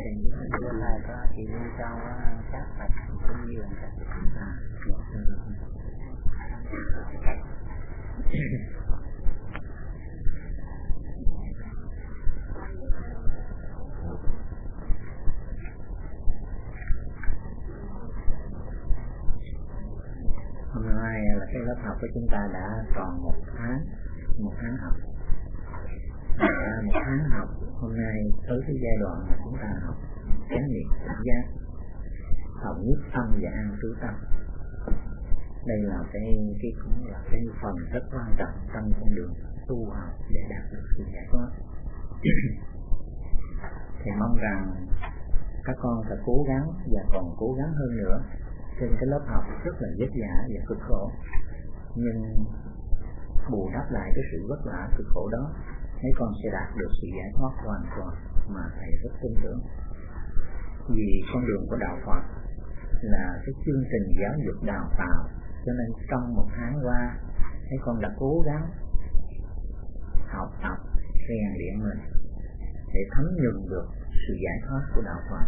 đây bữa nay có chị đi trong các bạch cũng như là hôm nay là cái lớp học của chúng ta đã còn một tháng học. Một tháng học, hôm nay tới cái giai đoạn mà chúng ta học chánh niệm tỉnh giác, học nhất tâm và an trú tâm. Đây là cũng là cái phần rất quan trọng trong con đường tu học để đạt được sự giải thoát. Thì mong rằng các con phải cố gắng và còn cố gắng hơn nữa. Trên cái lớp học rất là vất vả và cực khổ, nhưng bù đắp lại cái sự vất vả cực khổ đó, mấy con sẽ đạt được sự giải thoát hoàn toàn mà thầy rất tin tưởng. Vì con đường của đạo Phật là cái chương trình giáo dục đào tạo, cho nên trong một tháng qua mấy con đã cố gắng học tập rèn luyện mình để thấm nhuần được sự giải thoát của đạo Phật.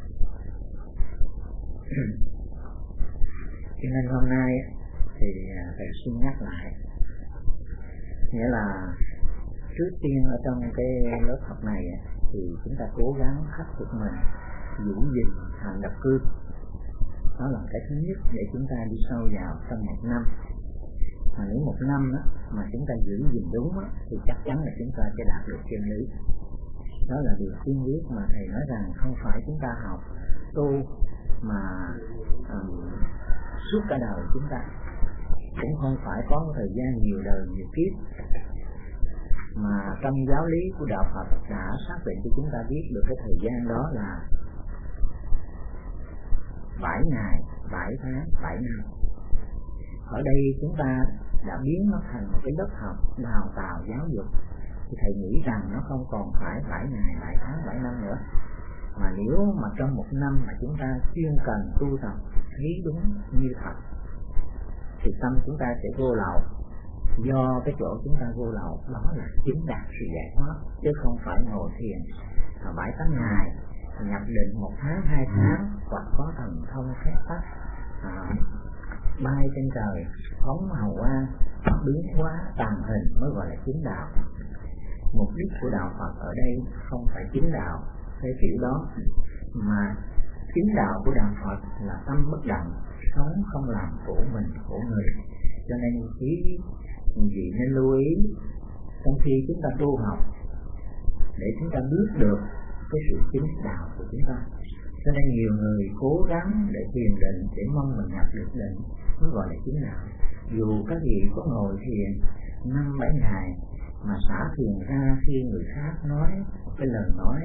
Cho nên hôm nay thì thầy xin nhắc lại, nghĩa là trước tiên ở trong cái lớp học này thì chúng ta cố gắng khắc phục mình, giữ gìn hành độc cư. Đó là cái thứ nhất để chúng ta đi sâu vào trong một năm. Mà nếu một năm mà chúng ta giữ gìn đúng thì chắc chắn là chúng ta sẽ đạt được chân lý. Đó là điều tiên quyết mà thầy nói rằng không phải chúng ta học tu mà suốt cả đời chúng ta, cũng không phải có một thời gian nhiều đời nhiều kiếp, mà trong giáo lý của đạo Phật đã xác định cho chúng ta biết được cái thời gian đó là 7 ngày, 7 tháng, 7 năm. Ở đây chúng ta đã biến nó thành một cái lớp học đào tạo giáo dục, thì thầy nghĩ rằng nó không còn phải 7 ngày, 7 tháng, 7 năm nữa, mà nếu mà trong một năm mà chúng ta chuyên cần tu tập thấy đúng như thật thì tâm chúng ta sẽ vô lậu. Do cái chỗ chúng ta vô lậu đó là chính đạt sự giải thoát, chứ không phải ngồi thiền 7-8 ngày, nhập định 1 tháng, 2 tháng, hoặc có thần thông phép tắc bay trên trời, phóng hào quang, biến hóa tàn hình mới gọi là chính đạo. Mục đích của đạo Phật ở đây không phải chính đạo cái kiểu đó, mà chính đạo của đạo Phật là tâm bất động, sống không làm khổ mình khổ người. Cho nên quý vị nên lưu ý trong khi chúng ta tu học để chúng ta biết được cái sự chính đạo của chúng ta. Cho nên nhiều người cố gắng để thiền định để mong mình nhập được định mới gọi là chính đạo. Dù các vị có ngồi thiền 5-7 ngày mà xả thiền ra khi người khác nói cái lời nói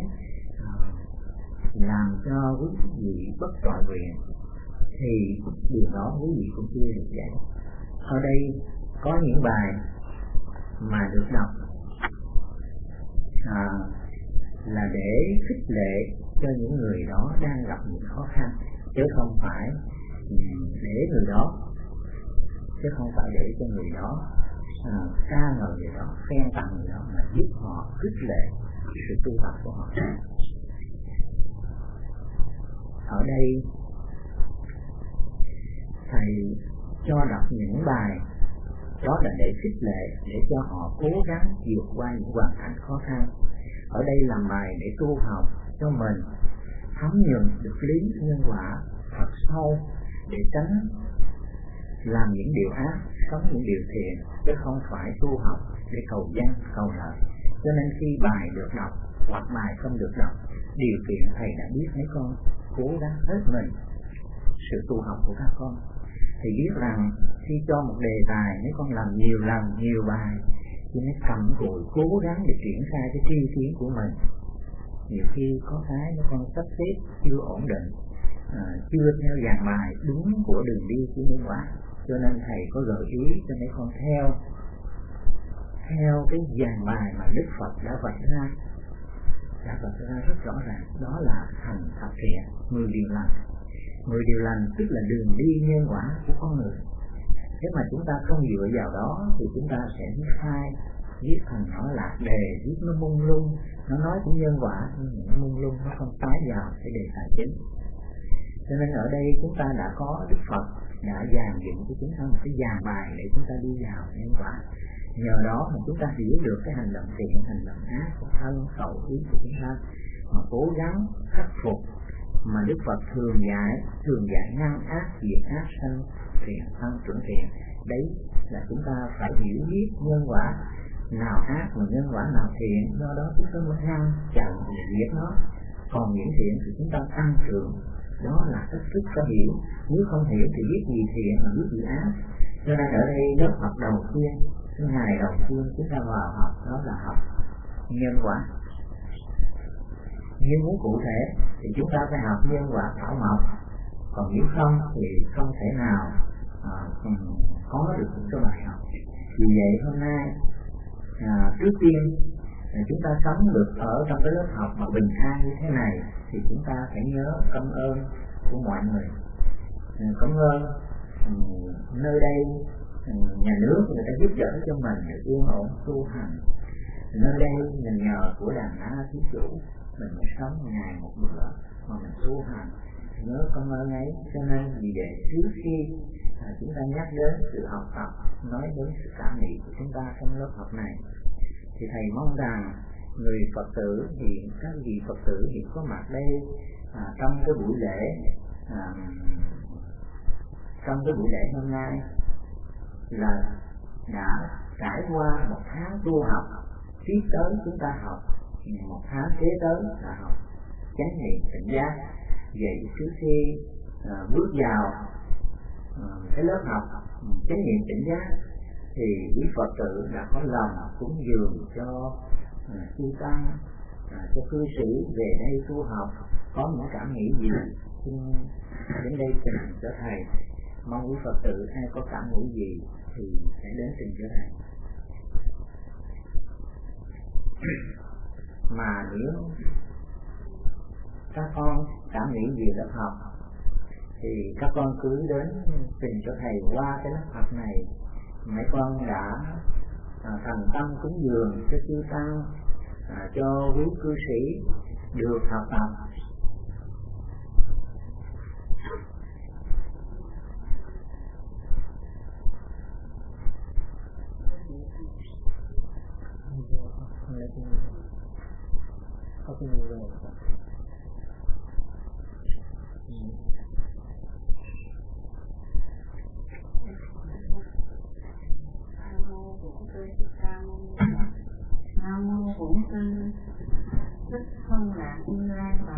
làm cho quý vị bất toại nguyện thì điều đó quý vị cũng chưa được dạy. Ở đây có những bài mà được đọc là để khích lệ cho những người đó đang gặp những khó khăn, chứ không phải để cho người đó ca ngợi người đó, khen tặng người đó, mà giúp họ khích lệ sự tu tập của họ. Ở đây thầy cho đọc những bài đó là để khích lệ, để cho họ cố gắng vượt qua những hoàn cảnh khó khăn. Ở đây làm bài để tu học cho mình thấm nhuần được lý nhân quả thật sâu, để tránh làm những điều ác, sống những điều thiện, chứ không phải tu học để cầu danh, cầu lợi. Cho nên khi bài được đọc hoặc bài không được đọc, điều kiện thầy đã biết mấy con cố gắng hết mình sự tu học của các con. Thì biết rằng khi cho một đề tài mấy con làm nhiều lần, nhiều bài, thì mới cầm cùi cố gắng để triển khai cái tri kiến của mình. Nhiều khi có cái mấy con sắp xếp chưa ổn định, chưa theo dàn bài đúng của đường đi của nhân quả, cho nên thầy có gợi ý cho mấy con theo cái dàn bài mà Đức Phật đã vạch ra rất rõ ràng. Đó là hành thập thiện, 10 điều lành. 10 điều lành tức là đường đi nhân quả của con người. Nếu mà chúng ta không dựa vào đó thì chúng ta sẽ sai viết thành nó là đề, viết nó mông lung, nó nói cũng nhân quả nhưng nó mông lung, nó không tái vào cái đề tài chính. Cho nên ở đây chúng ta đã có Đức Phật đã dàn dựng cho chúng ta một cái dàn bài để chúng ta đi vào nhân quả. Nhờ đó mà chúng ta hiểu được cái hành động thiện, hành động ác của thân, khẩu, ý của chúng ta, mà cố gắng khắc phục. Mà Đức Phật thường dạy ngăn ác, diệt ác, sanh thiện, tăng trưởng thiện. Đấy là chúng ta phải hiểu biết nhân quả nào ác mà nhân quả nào thiện, do đó chúng ta mới ngăn chặn diệt nó. Còn những thiện thì chúng ta tăng trưởng. Đó là cách thức có hiểu. Nếu không hiểu thì biết gì thiện mà biết gì ác. Cho nên ở đây lớp học đầu tiên, cái ngày đầu tiên chúng ta vào học đó là học nhân quả. Nhưng muốn cụ thể thì chúng ta phải học nhân quả thảo mộc. Còn nếu không thì không thể nào có được những cái bài học. Vì vậy hôm nay trước tiên chúng ta sống được ở trong cái lớp học mà bình an như thế này thì chúng ta phải nhớ cảm ơn của mọi người. Cảm ơn nơi đây nhà nước người ta giúp đỡ cho mình để yên ổn tu hành. Nơi đây mình nhờ của Đàn Na Thí Chủ mình mới sống ngày một bữa mà mình tu hành, nhớ cảm ơn ấy. Cho nên vì vậy trước khi chúng ta nhắc đến sự học tập, nói đến sự cảm nghĩ của chúng ta trong lớp học này thì thầy mong rằng người Phật tử thì các vị Phật tử hiện có mặt đây trong cái buổi lễ hôm nay là đã trải qua một tháng tu học. Tiếp tới chúng ta học một tháng kế tới là học chánh niệm tỉnh giác. Vậy trước khi bước vào cái lớp học chánh niệm tỉnh giác thì quý Phật tử đã có lòng cúng dường cho chư tăng, cho cư sĩ về đây tu học, có những cảm nghĩ gì xin đến đây trình cho thầy. Mong quý Phật tử ai có cảm nghĩ gì thì hãy đến trình cho thầy. Mà nếu các con cảm nghĩ gì lớp học thì các con cứ đến trình cho thầy qua cái lớp học này. Mấy con đã thành tâm cúng dường cho chư tăng, cho quý cư sĩ được học tập. Nam mô Bổn Sư Thích Thông Lạc Như Lai Phật.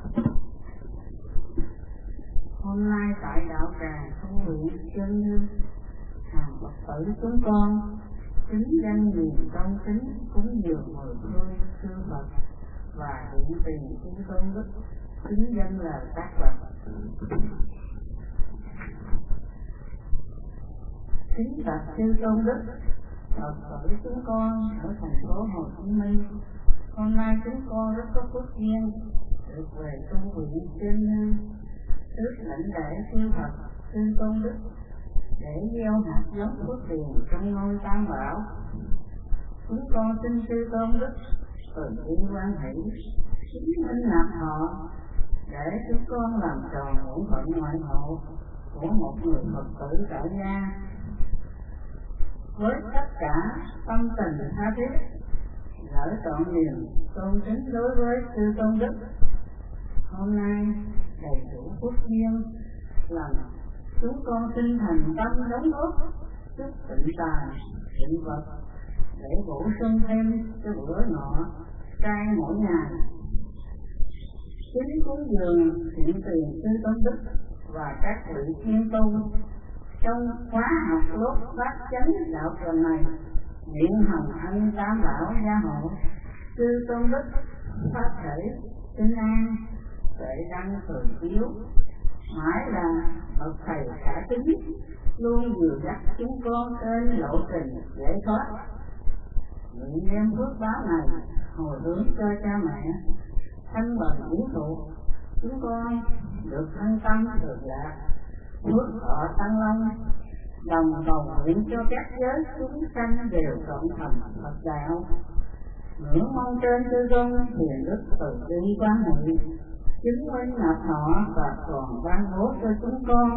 Hôm nay tại đạo tràng Thông Nguyện Chân Hương, hàng Phật tử chúng con kính danh niềm công kính cúng dường 10 hương sư Phật và hiện tiền chư tôn đức, kính danh lời các Phật. Kính bạch chư tôn đức, Phật tử chúng con ở thành phố Hồ Chí Minh, hôm nay chúng con rất có phước duyên được về tu viện trên hương trước lãnh lễ chư Phật chư tôn đức để gieo hạt giống phước điền trong ngôi Tam Bảo. Chúng con xin chư tôn đức từ bi quan hỷ kính nạp họ để chúng con làm tròn bổn phận ngoại hộ của một người Phật tử tại gia với tất cả tâm tình tha thiết, gửi trọn niềm tôn kính đối với chư tôn đức. Hôm nay đầy đủ phước duyên làm chúng con xin thành tâm đóng góp chút tịnh tài tịnh vật để bổ sung thêm cho bữa nọ trai mỗi ngày. Kính cúng dường hiện tiền chư tôn đức và các vị chuyên tu trong khóa học lớp bát chánh đạo tràng này, nguyện hồng ân Tam Bảo gia hộ, chư tôn đức phát thể tinh an, tuệ đăng thường chiếu, mãi là bậc thầy cả tính, luôn dìu dắt chúng con trên lộ trình giải thoát. Nguyện đem phước báo này hồi hướng cho cha mẹ, thân bằng quyến thuộc, chúng con được thân tâm được lạc, phước thọ tăng long, đồng cầu nguyện cho các giới chúng sanh đều cộng thành Phật đạo. Ngưỡng mong trên chư công hiền đức từ bi quan hệ, chứng minh nạp họ và còn ban bố cho chúng con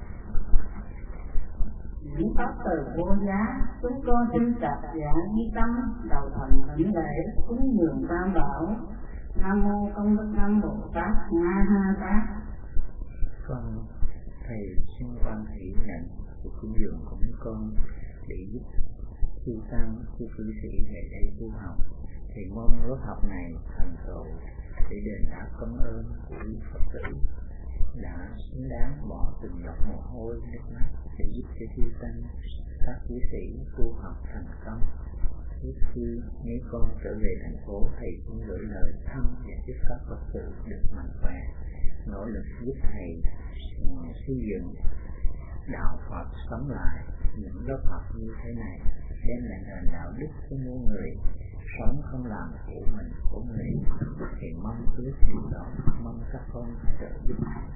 những pháp từ vô giá. Chúng con xin trạch dạ di tâm đầu thành thỉnh lễ cúng dường tam bảo. Nam mô Công Đức Nam Bồ Tát Ma Ha Tát. Con thầy xin quan hỷ nhận sự cúng dường của mấy con để giúp chư tăng chư cư sĩ về đây tu học. Thì mong lớp học này thành tựu để đền đáp công ơn của quý Phật tử đã xứng đáng bỏ từng giọt mồ hôi nước mắt để giúp cho chư tăng các cư sĩ tu học thành công. Trước khi mấy con trở về thành phố, thầy cũng gửi lời thăm và chúc các Phật tử được mạnh khỏe, nỗ lực giúp thầy xây dựng đạo Phật sống lại. Những lớp học như thế này đem lại nền đạo đức cho mỗi người, sống không làm của mình của người. Thì mong ước điều đó, mong các con trợ giúp.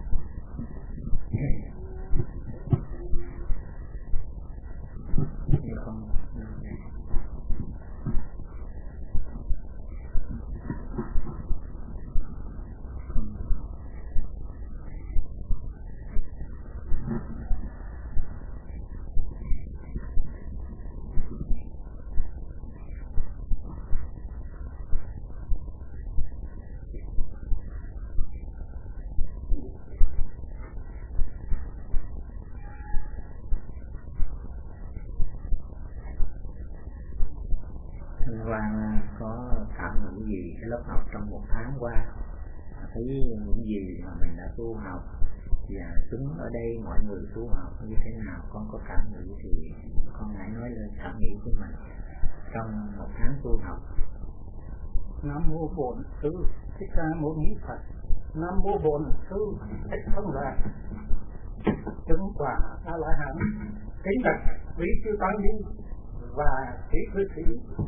Như con Quang có cảm nhận gì cái lớp học trong một tháng qua, thấy những gì mà mình đã tu học và chúng ở đây mọi người tu học như thế nào, con có cảm nghĩ thì con hãy nói lên cảm nghĩ của mình trong một tháng tu học. Nam mô Bổn Sư Thích Ca Mâu Ni Phật. Nam mô Bổn Sư Thích Thông Lạc. Chứng quả A La Hán. Kính bạch quý chư tăng ni và quý cư sĩ.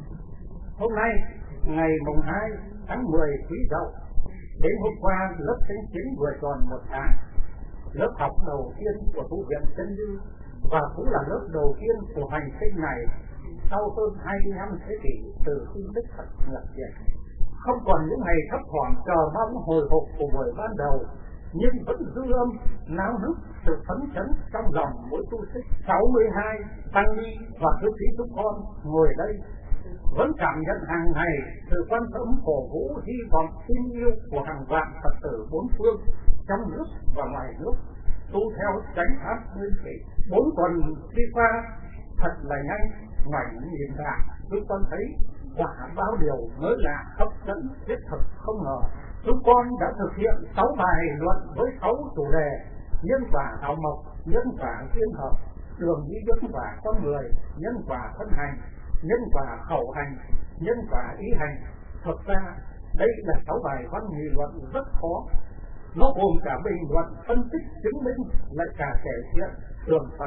Hôm nay ngày mùng 2 tháng 10 Quý Dậu, đến hôm qua lớp Thánh Chiến vừa tròn một tháng. Lớp học đầu tiên của tu viện Chân Như và cũng là lớp đầu tiên của hành sinh này sau hơn 25 thế kỷ từ khi Đức Phật nhập viện. Không còn những ngày thấp thỏm chờ mong hồi hộp của buổi ban đầu, nhưng vẫn dư âm náo nức sự phấn chấn trong lòng mỗi tu sĩ. 62 tăng ni và cư sĩ chúng con ngồi đây vẫn cảm nhận hàng ngày sự quan tâm cổ vũ hy vọng tin yêu của hàng vạn Phật tử bốn phương trong nước và ngoài nước tu theo chánh pháp nguyên thủy. 4 tuần đi qua thật là nhanh, ngoảnh nhìn lại chúng con thấy quả bao điều mới lạ hấp dẫn thiết thực không ngờ. Chúng con đã thực hiện 6 bài luận với 6 chủ đề: nhân quả thảo mộc, nhân quả thiên hợp, đường đi nhân quả con người, nhân quả thân hành, nhân quả khẩu hành, nhân quả ý hành. Thật ra đây là 6 bài văn nghị luận rất khó. Nó gồm cả bình luận, phân tích, chứng minh, lại cả kể chuyện tường Phật.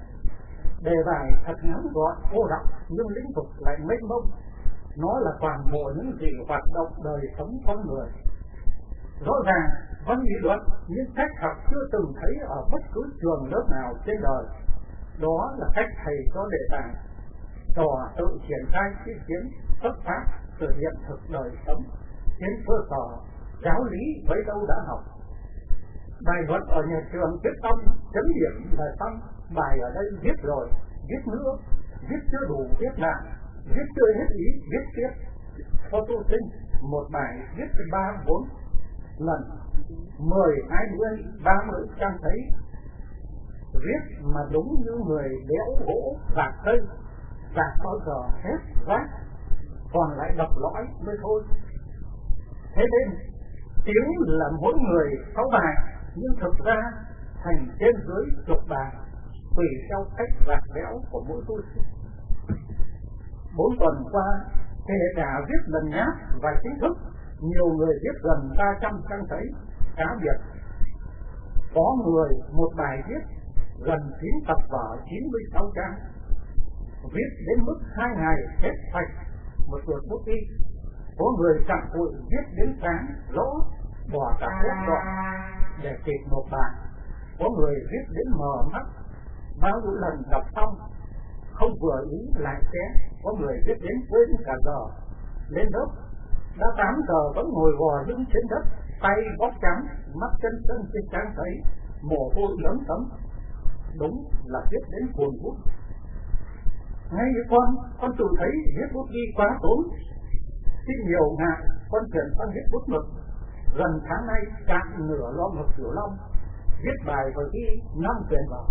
Đề bài thật ngắn gọn, cô đọng nhưng lĩnh vực lại mênh mông. Nó là toàn bộ những gì hoạt động đời sống con người. Rõ ràng văn nghị luận nhưng cách học chưa từng thấy ở bất cứ trường lớp nào trên đời. Đó là cách thầy cho đề tài, trò tự triển khai ý kiến xuất phát từ hiện thực đời sống trên cơ sở giáo lý với đâu đã học. Bài luận ở nhà trường viết xong, chấm điểm là xong. Bài ở đây viết rồi, viết nữa, viết chưa đủ viết lại, viết chưa hết ý viết tiếp. Cho tu sinh một bài viết 3-4 lần, 10, 20, 30 trang thấy. Viết mà đúng như người đẽo gỗ gạt cây, gạt bao giờ hết rác, còn lại đọc lõi mới thôi. Thế nên tiếng là mỗi người 6 bài, nhưng thực ra thành trên dưới chục bài, tùy theo cách gạt đẽo của mỗi tu sĩ. 4 tuần qua, kể cả viết lần nháp và chính thức, nhiều người viết gần 300 trang giấy cá biệt. Có người một bài viết gần 9 tập vở 96 trang. Viết đến mức 2 ngày hết sạch một lượt bút đi. Có người chặn cụi viết đến sáng rõ, bỏ cả thuốc đỏ để kịp một bài. Có người viết đến mờ mắt, bao nhiêu lần đọc xong không vừa ý lại xé, có người viết đến quên cả giờ. Lên lớp đã 8 giờ vẫn ngồi gò lưng trên đất, tay bóp trắng, mắt chân trên trang giấy, mồ hôi lấm tấm. Đúng là viết đến buồn bút. Ngay như con tự thấy viết bút đi quá tốn, xin nhiều ngại con chuyển sang viết bút mực. Gần tháng nay cạn nửa lo mực Tiểu Long, viết bài và ghi 5 tuyển vào.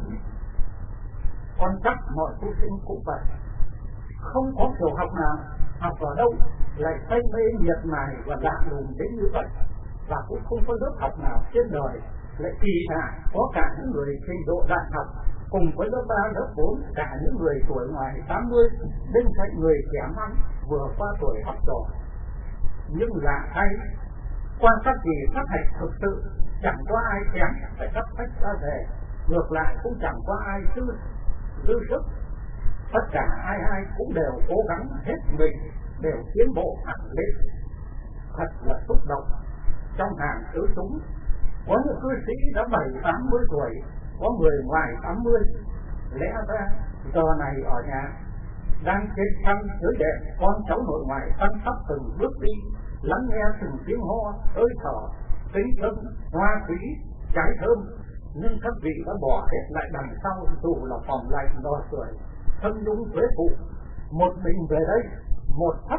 Con chắc mọi tu sinh cũng vậy, không có kiểu học nào học ở đâu lại say mê miệt mài và lạ lùng đến như vậy, và cũng không có lớp học nào trên đời lại kỳ lạ có cả những người trình độ đại học cùng với lớp 3, lớp 4, cả những người tuổi ngoài 80 bên cạnh người trẻ măng vừa qua tuổi học trò. Nhưng lạ thay, quan sát gì sát hạch thực sự chẳng có ai kém phải sắp sách ra về, ngược lại cũng chẳng có ai dư sức. Tất cả ai cũng đều cố gắng hết mình, đều tiến bộ hẳn lên. Thật là xúc động. Trong hàng tứ chúng có những cư sĩ đã 70-80 tuổi, có người ngoài 80. Lẽ ra giờ này ở nhà đang trên thăng dưới đèn, con cháu nội ngoại săn sóc từng bước đi, lắng nghe từng tiếng ho, hơi thở, tinh thân, hoa quý, trái thơm. Nhưng các vị đã bỏ hết lại đằng sau, dù là phòng lạnh đò sưởi, thân dung thuế phụ, một mình về đây, một thấp.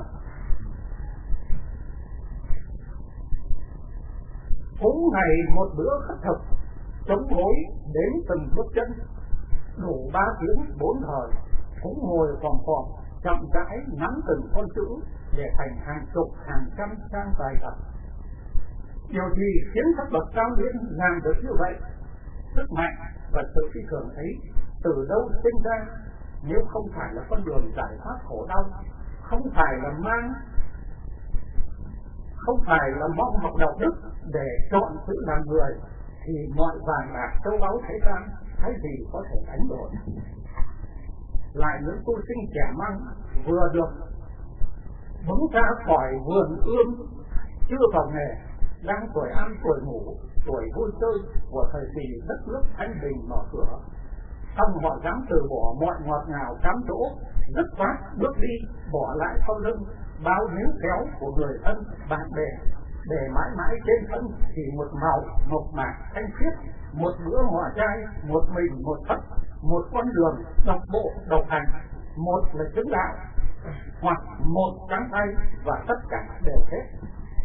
Cũng ngày một bữa khất thực, chống gối đến từng bước chân, đủ 3 tiếng 4 thời, cũng ngồi phòng chậm rãi nắm từng con chữ để thành hàng chục hàng trăm trang bài tập. Điều gì khiến các bậc cao niên làm được như vậy? Sức mạnh và sự phi thường ấy từ đâu sinh ra nếu không phải là con đường giải thoát khổ đau, không phải là mong học đạo đức để chọn sự làm người, thì mọi vàng bạc châu báu thế gian cái gì có thể đánh đổi. Lại những tu sinh trẻ măng vừa được bứng ra khỏi vườn ươm, chưa vào nghề, đang tuổi ăn tuổi ngủ, tuổi vui chơi của thời kỳ đất nước thanh bình mở cửa, xong họ dám từ bỏ mọi ngọt ngào cám dỗ, dứt khoát bước đi, bỏ lại sau lưng bao níu kéo của người thân bạn bè, để mãi mãi trên thân thì một màu mộc mạc thanh khiết, một bữa hòa trai, một mình một thất, một con đường độc bộ độc hành, một là chứng đạo, hoặc một trắng tay và tất cả đều hết.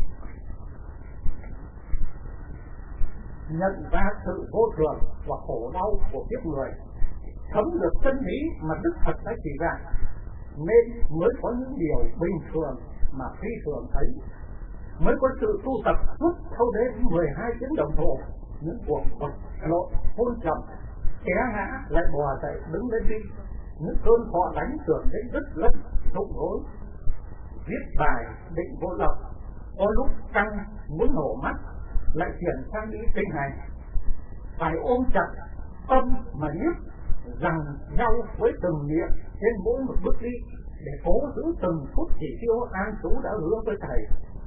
Nhận ra sự vô thường và khổ đau của kiếp người, thấm được chân lý mà Đức Phật đã chỉ ra, nên mới có những điều bình thường mà phi thường thấy, mới có sự tu tập suốt thâu đêm 12 tiếng đồng hồ, những cuộc vật lộn hôn trầm, té ngã lại bò dậy đứng lên đi, những cơn thọ đánh tưởng đến đứt lưng rụng rối. Viết bài định vô lộc, có lúc căng muốn nổ mắt, lại chuyển sang nghĩ kinh hành, phải ôm chặt tâm mà nhức rằng nhau với từng niệm trên mỗi một bước đi, để cố giữ từng phút chỉ tiêu an trú đã hứa với thầy.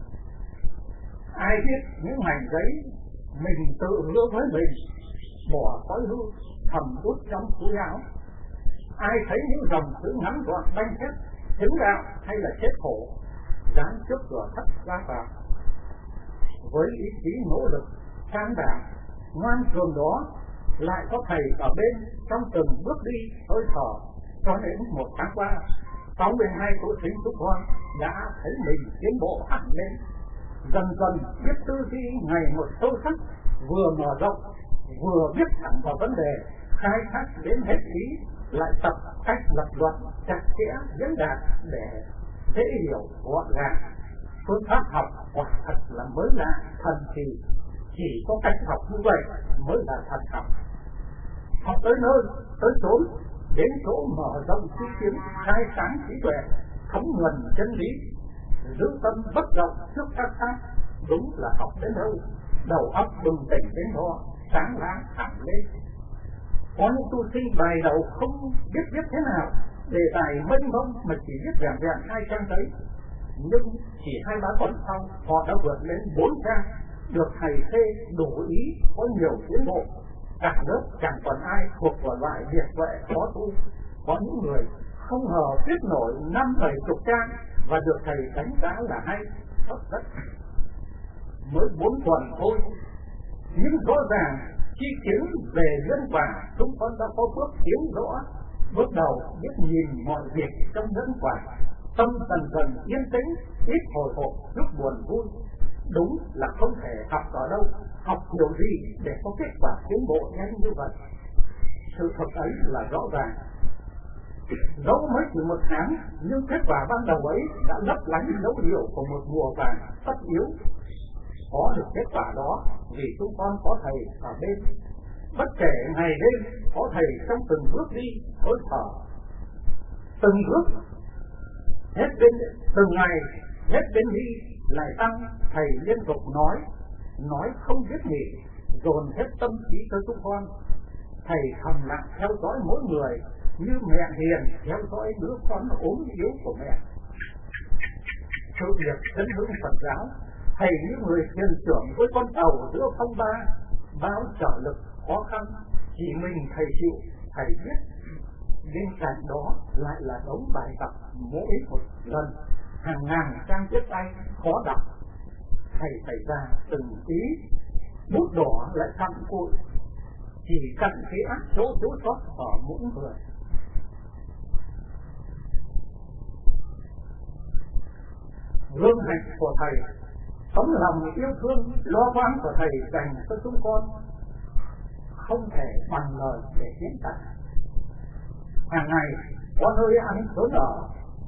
Ai biết những mảnh giấy mình tự hứa với mình, bỏ khói hư thầm đút trong túi áo. Ai thấy những dòng chữ ngắn gọn đanh thép, chứng đạo hay là chết khổ, dán trước cửa thất ra vào. Với ý chí nỗ lực, can đảm, ngoan cường đó, lại có thầy ở bên trong từng bước đi hơi thở, cho đến một tháng qua, 62 tuổi sinh chúng con đã thấy mình tiến bộ hẳn lên, dần dần biết tư duy ngày một sâu sắc, vừa mở rộng, vừa biết thẳng vào vấn đề, khai thác đến hết ý, lại tập cách lập luận chặt chẽ diễn đạt để dễ hiểu gọn gàng. Phương pháp học quả thật là mới lạ thần kỳ, chỉ có cách học như vậy mới là thật học. Học tới nơi, tới chốn, đến chỗ mở rộng trí kiến, khai sáng trí tuệ, thấm nhuần chân lý, giữ tâm bất động trước các pháp, đúng là học đến đâu, đầu óc bừng tỉnh đến đó, sáng láng hẳn lên. Có những tu sinh bài đầu không biết viết thế nào, đề tài mênh mông mà chỉ viết vẹn vẹn 2 trang giấy, nhưng chỉ 2-3 tuần sau họ đã vượt lên 4 trang, được thầy phê đủ ý, có nhiều tiến bộ, cả lớp chẳng còn ai thuộc vào loại việt vệ khó tu. Có những người không ngờ viết nổi 50-70 trang và được thầy đánh giá là hay, hấp dẫn. Mới 4 tuần thôi, nhưng rõ ràng chi kiến về nhân quả chúng con đã có bước tiến rõ. Bước đầu biết nhìn mọi việc trong nhân quả, tâm dần dần yên tĩnh, ít hồi hộp lúc buồn vui. Đúng là không thể học ở đâu, học điều gì để có kết quả tiến bộ nhanh như vậy. Sự thật ấy là rõ ràng. Dẫu mới chỉ 1 tháng, nhưng kết quả ban đầu ấy đã lấp lánh dấu hiệu của một mùa vàng tất yếu. Có được kết quả đó vì chúng con có thầy ở bên. Bất kể ngày đêm có thầy trong từng bước đi, hơi thở, từng bước hết bên, từng ngày hết bên đi lại tăng. Thầy liên tục nói không biết nghỉ, dồn hết tâm trí tới chúng con. Thầy thầm lặng theo dõi mỗi người như mẹ hiền theo dõi đứa con ốm yếu của mẹ. Sự việc dân hướng Phật giáo, thầy như người thuyền trưởng với con tàu giữa phong ba, bao trở lực khó khăn, chỉ mình thầy chịu, thầy biết. Bên cạnh đó lại là đống bài tập mỗi một lần, hàng ngàn trang viết tay khó đọc. Thầy phải ra từng ý, bút đỏ lại cặn cụi, chỉ cặn cái ác số thiếu sót ở mỗi người. Gương hạnh của thầy, tấm lòng yêu thương lo toan của thầy dành cho chúng con không thể bằng lời để diễn tả. Hàng ngày có nơi ăn trốn ở,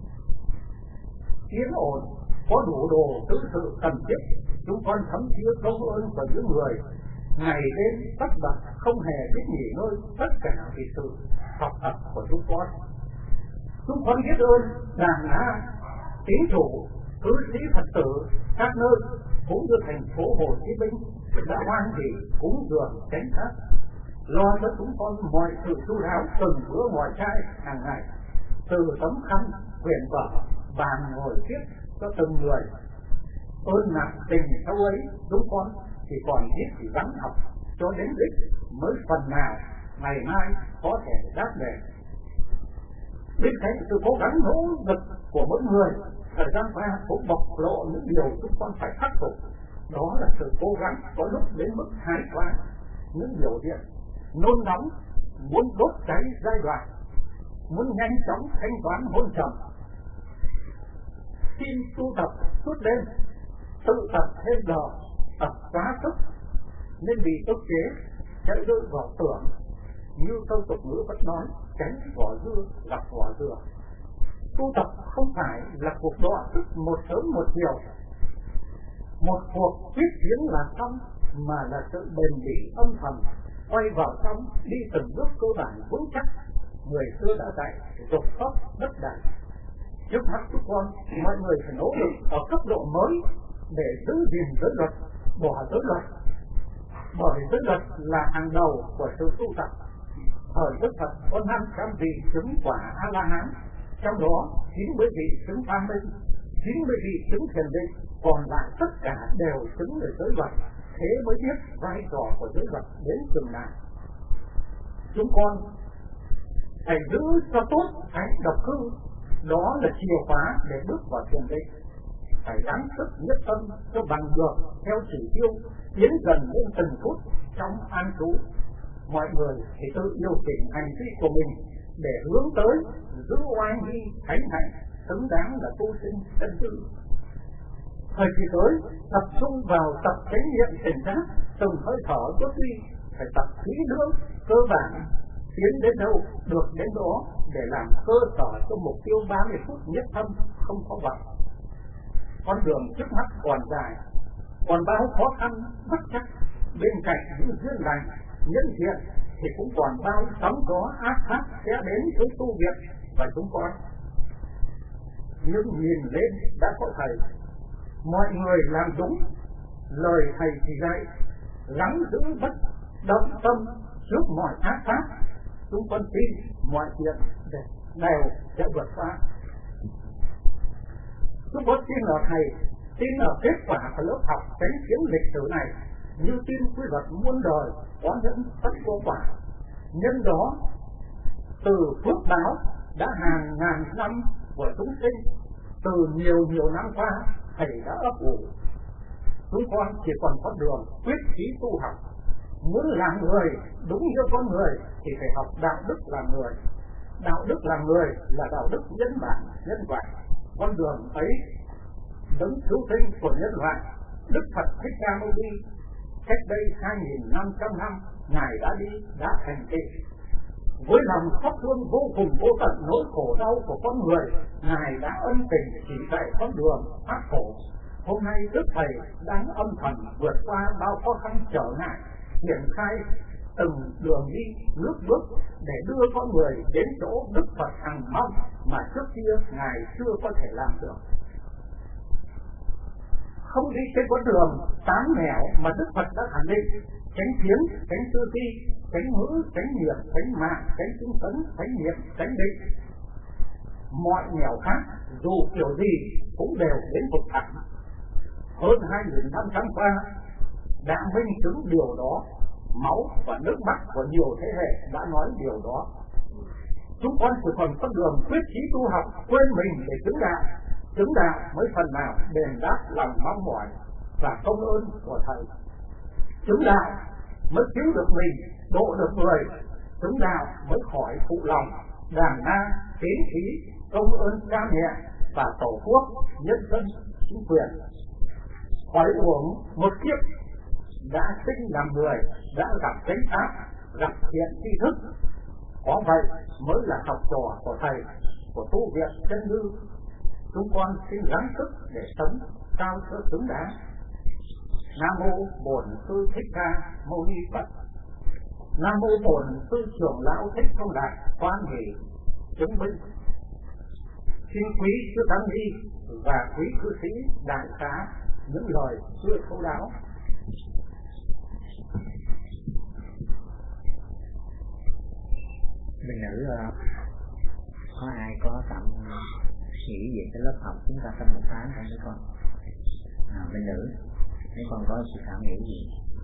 yên ổn, có đủ đồ tứ sự cần thiết. Chúng con thấm thía công ơn của những người ngày đêm tất bật không hề biết nghỉ ngơi, tất cả vì sự học tập của chúng con. Chúng con biết ơn đàn á, tín chủ, cư sĩ Phật tử các nơi cũng như thành phố Hồ Chí Minh đã hoan hỷ cúng dường chánh pháp, lo cho chúng con mọi sự chu đáo từng bữa mọi trai hàng ngày, từ tấm khăn, quyển vở, bàn ngồi viết cho từng người. Ơn nặng tình sau ấy chúng con thì còn biết chỉ gắng học cho đến đích mới phần nào ngày mai có thể đáp đề. Bên cạnh sự cố gắng nỗ lực của mỗi người, thời gian qua cũng bộc lộ những điều chúng con phải khắc phục. Đó là sự cố gắng có lúc đến mức thái quá, những biểu hiện nôn nóng, muốn đốt cháy giai đoạn, muốn nhanh chóng thanh toán hôn trầm. Xin tu tập suốt đêm, tự tập thêm giờ, tập quá sức nên bị ức chế, chạy rơi vào tưởng. Như câu tục ngữ vẫn nói, tránh vỏ dưa gặp vỏ dừa. Tu tập không phải là cuộc đọ sức một sớm một chiều, một cuộc quyết chiến là xong, mà là sự bền bỉ âm thầm, quay vào trong đi từng bước cơ bản vững chắc. Người xưa đã dạy dục tốc bất đạt. Trước mắt chúng con, mọi người phải nỗ lực ở cấp độ mới để giữ gìn giới luật, bỏ giới luật, bởi giới luật là hàng đầu của sự tu tập. Thời Đức Phật có 500 vị chứng quả A-la-hán, trong đó 90 vị chứng Tam Minh, 90 vị chứng Thiền Định, còn lại tất cả đều chứng về giới luật. Thế mới biết vai trò của giới luật đến chừng nào. Chúng con phải giữ cho tốt cái độc cư, đó là chìa khóa để bước vào thiền định. Phải gắng sức nhất tâm cho bằng được theo chỉ tiêu, tiến dần lên từng phút trong an trú. Mọi người thì tự điều chỉnh hành vi của mình để hướng tới giữ oai nghi thánh hạnh, xứng đáng là tu sinh chân tư. Thời kỳ tới tập trung vào tập chánh niệm tỉnh giác, từng hơi thở bước đi, phải tập kỹ lưỡng cơ bản, tiến đến đâu được đến đó để làm cơ sở cho mục tiêu 30 phút nhất tâm không có vật. Con đường trước mắt còn dài, còn bao khó khăn bất chắc, bên cạnh những duyên lành nhân thiện thì cũng còn bao sóng gió ác pháp sẽ đến với tu viện và chúng con. Nhưng nhìn lên đã có thầy, mọi người làm đúng lời thầy chỉ dạy, gắng giữ bất động tâm trước mọi ác pháp. Chúng con tin mọi chuyện đều sẽ vượt qua. Chúng con tin ở thầy, tin ở kết quả của lớp học chánh kiến lịch sử này, như tin quy luật muôn đời có nhân tất có quả. Nhân đó từ phước báo đã hàng ngàn năm của chúng sinh, từ nhiều năm qua thầy đã ấp ủ. Chúng con chỉ còn có đường quyết chí tu học. Muốn làm người đúng như con người thì phải học đạo đức làm người. Đạo đức làm người là đạo đức nhân bản, nhân quả. Con đường ấy đấng cứu tinh của nhân loại Đức Phật Thích Ca Mâu Ni cách đây 2.500 năm ngài đã đi, đã thành tựu. Với lòng xót thương vô cùng vô tận nỗi khổ đau của con người, ngài đã ân tình chỉ dạy con đường thoát khổ. Hôm nay Đức Thầy đang âm thầm vượt qua bao khó khăn trở ngại, triển khai từng đường đi nước bước để đưa con người đến chỗ Đức Phật hằng mong mà trước kia ngài chưa có thể làm được. Không đi trên con đường tám nẻo mà Đức Phật đã khẳng định: tránh kiến, tránh tư duy, tránh ngữ, tránh nghiệp, tránh mạng, tránh tinh tấn, tránh niệm, tránh định. Mọi nẻo khác dù kiểu gì cũng đều đến vực thẳm. Hơn 2.500 qua đã minh chứng điều đó. Máu và nước mắt của nhiều thế hệ đã nói điều đó. Chúng con chỉ còn con đường quyết chí tu học, quên mình để chứng đạo. Chứng đạo mới phần nào đền đáp lòng mong mỏi và công ơn của Thầy. Chứng đạo mới cứu được mình, độ được người. Chứng đạo mới khỏi phụ lòng, đàn na, tín khí, công ơn cha mẹ và tổ quốc, nhân dân, chính quyền. Khỏi uổng một kiếp đã sinh làm người, đã gặp chánh pháp, gặp thiện tri thức. Có vậy mới là học trò của Thầy, của tu viện chân ngư. Chúng con xin gắng sức để sống sao cho xứng đáng. Nam mô Bổn Sư Thích Ca Mâu Ni Phật. Nam mô Bổn Sư Trưởng Lão Thích Thông Đại Quan Hỷ chứng minh. Xin quý sư tăng ni và quý cư sĩ đại xá những lời chưa thấu đáo. Mình nữ có ai có tặng nghĩ về cái lớp học chúng ta trong một tháng không mấy con? Mình nữ, mấy con có sự cảm nghĩ gì?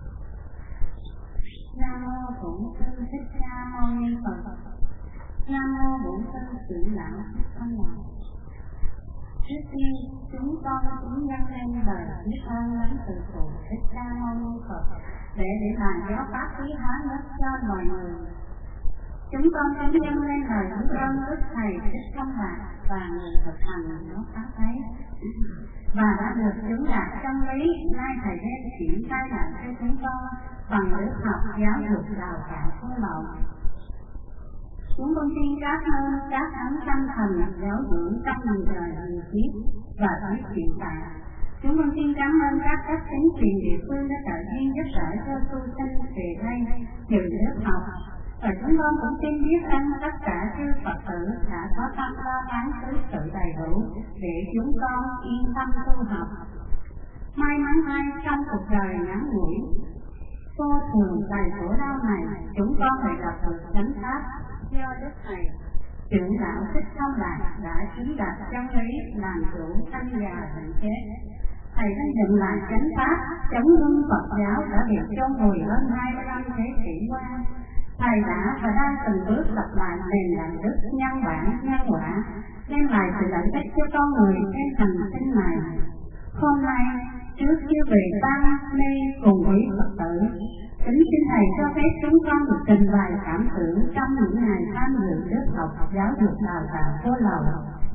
Nam mô Bổn Sư Thích Ca Mâu Ni Phật. Nam mô Bổn Sư Trưởng Lão Thích Thông Đại. Trước tiên chúng con cũng dâng lên lời biết ơn lớn từ phụ Thích Ca Mâu Ni Phật để bàn giáo pháp quý hóa nhất cho mọi người. Chúng con cũng dâng lên lời biết ơn Đức Thầy Thích Thông Đại và người thực hành nó pháp ấy, và đã được chứng đạt chân lý. Nay Thầy đem triển khai lại cho chúng con bằng lớp học giáo dục đào tạo phối lậu. Chúng con xin các ơn các thánh tâm thần giáo dưỡng trong nhiều đời nhiều kiếp và tới hiện tại. Chúng con xin cảm ơn các cấp chính quyền địa phương đã trợ duyên giúp đỡ cho tu sinh về đây dự lớp học. Và chúng con cũng xin biết ơn tất cả chư Phật tử đã có tâm lo lắng tới sự đầy đủ để chúng con yên tâm tu học. May mắn thay trong cuộc đời ngắn ngủi vô thường đầy khổ đau này, chúng con lại gặp được chánh pháp do Đức Thầy Trưởng Lão Thích Thông Đại đã chứng đạt chân lý làm chủ sanh già bệnh chết. Thầy đã dựng lại chánh pháp chống luân Phật giáo đã bị chôn vùi hơn 25 thế kỷ qua. Thầy đã và đang từng bước lập lại nền đạo đức nhân bản nhân quả, đem lại sự lợi ích cho con người trên hành tinh này. Hôm nay trước chư vị tăng ni cùng quý Phật tử, kính xin Thầy cho phép chúng con được trình bày cảm tưởng trong những ngày tham dự lớp học giáo dục đào tạo Phối Lậu.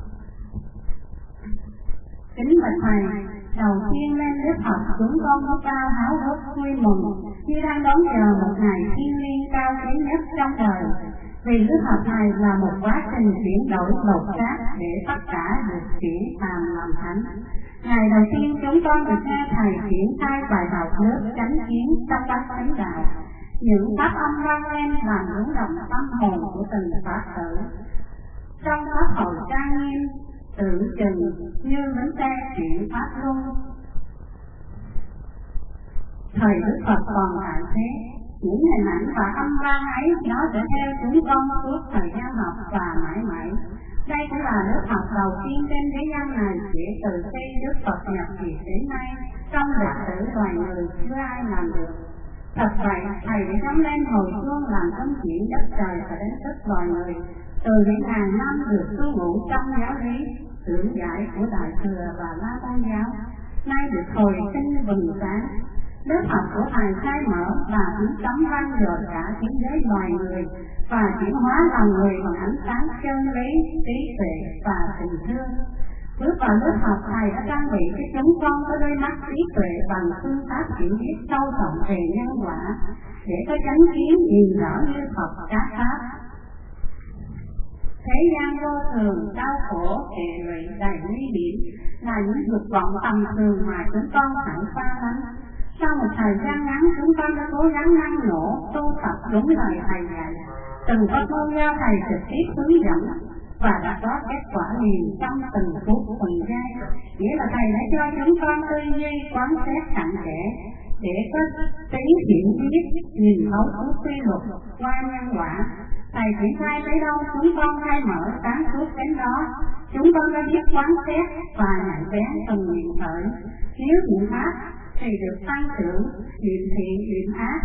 Kính bạch Thầy, đầu tiên lên lớp học chúng con có cao háo hức vui mừng như đang đón chờ một ngày thiêng liêng cao quý nhất trong đời. Vì lớp học này là một quá trình chuyển đổi lột xác để tất cả được chuyển thành làm thánh. Ngày đầu tiên chúng con được nghe Thầy triển khai bài học lớp chánh kiến trong các thánh đạo. Những pháp âm vang lên làm rung động tâm hồn của từng Pháp tử. Trong pháp hội trang nghiêm, tự chừng như bánh xe chuyển pháp luân. Thời Đức Phật còn tại thế, những hình ảnh và âm vang ấy nó sẽ theo chúng con suốt thời gian học và mãi mãi. Đây cũng là lớp học đầu tiên trên thế gian này kể từ khi Đức Phật nhập diệt đến nay, trong lịch sử loài người chưa ai làm được. Thật vậy, thầy đã chống lên hồi chuông làm công chuyện đất trời và đánh thức loài người từ những ngàn năm được tu ngụ trong giáo lý tưởng giải của Đại Thừa và La Ban giáo, nay được hồi sinh bừng sáng. Lớp học của thầy khai mở và tiếng cấm vang dội cả thế giới loài người và chuyển hóa lòng người bằng ánh sáng chân lý, trí tuệ và tình thương. Bước vào lớp học, thầy đã trang bị cho chúng con có đôi mắt trí tuệ bằng phương pháp hiểu biết sâu rộng về nhân quả để có chánh kiến nhìn rõ như Phật các pháp. Thế gian vô thường, đau khổ, hệ lụy đầy nguy hiểm là những dục vọng tầm thường mà chúng con phải xa lánh. Sau một thời gian ngắn, chúng con đã cố gắng năng nổ tu tập đúng lời thầy dạy, từng có môn giao thầy trực tiếp hướng dẫn và đã có kết quả liền trong từng phút từng giây. Nghĩa là thầy đã cho chúng con tư duy quán xét cặn kẽ để có trí hiểu biết nhìn thấu suốt quy luật qua nhân quả. Thầy triển khai tới đâu chúng con khai mở sáng suốt đến đó. Chúng con đã biết quán xét và nhận bén từng niệm khởi. Nếu niệm ác thì được tăng trưởng, niệm thiện niệm ác.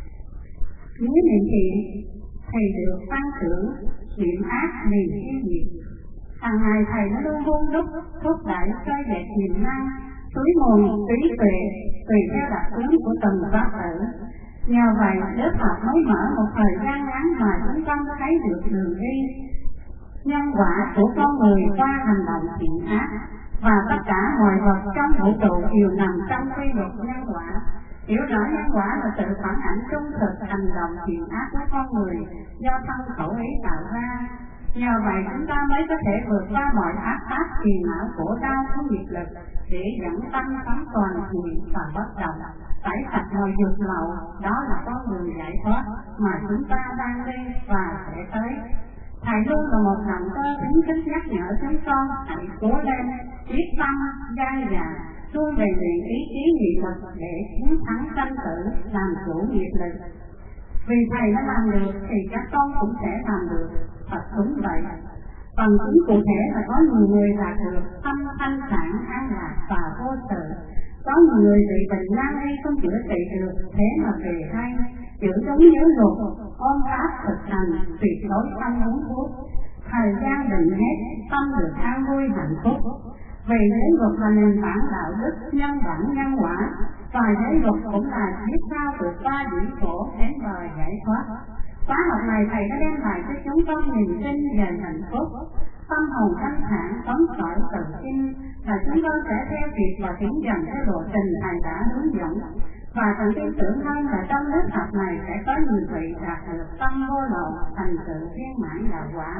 Nếu niệm thiện thì được tăng trưởng, niệm ác liền tiêu diệt. Hàng ngày thầy đã luôn hôn đúc thúc đẩy khơi dậy niềm năng, túi nguồn trí tuệ tùy theo đặc tướng của từng pháp tử. Nhờ vậy, lớp học mới mở một thời gian ngắn mà chúng con thấy được đường đi nhân quả của con người qua hành động thiện ác, và tất cả mọi vật trong vũ trụ đều nằm trong quy luật nhân quả. Hiểu rõ nhân quả là sự phản ảnh trung thực hành động thiện ác của con người do thân khẩu ý tạo ra. Nhờ vậy chúng ta mới có thể vượt qua mọi ác pháp phiền não khổ đau của nghiệp lực để dẫn tâm sống toàn nguyện và bất động, tẩy sạch mọi dục lậu. Đó là con đường giải thoát mà chúng ta đang đi và sẽ tới. Thầy luôn là một động cơ khuyến khích nhắc nhở chúng con hãy cố lên, quyết tâm, dai dà, luôn rèn luyện ý chí nghị lực để chiến thắng sanh tử, làm chủ nghiệp lực. Vì thầy đã làm được thì các con cũng sẽ làm được, thật đúng vậy. Bằng chứng cụ thể là có nhiều người đạt được tâm thanh thản, an lạc và vô sự. Có nhiều người bị bệnh nan y không chữa trị được, thế mà về hay, chữa đúng nhớ luật, ôn pháp thực hành, tuyệt đối không uống thuốc. Thời gian định hết, tâm được an vui hạnh phúc. Vì giới luật là nền tảng đạo đức, nhân bản nhân quả, và giới luật cũng là chiếc sao vượt qua biển khổ đến bờ giải thoát. Khóa học này thầy đã đem lại cho chúng con niềm tin về hạnh phúc, tâm hồn thanh thản, phấn khởi tự tin, và chúng con sẽ theo kịp và tiến dần theo lộ trình thầy đã hướng dẫn. Và cần tin tưởng hơn là trong lớp học này sẽ có nhiều vị đạt được tâm vô lậu, thành tựu viên mãn đạo quả.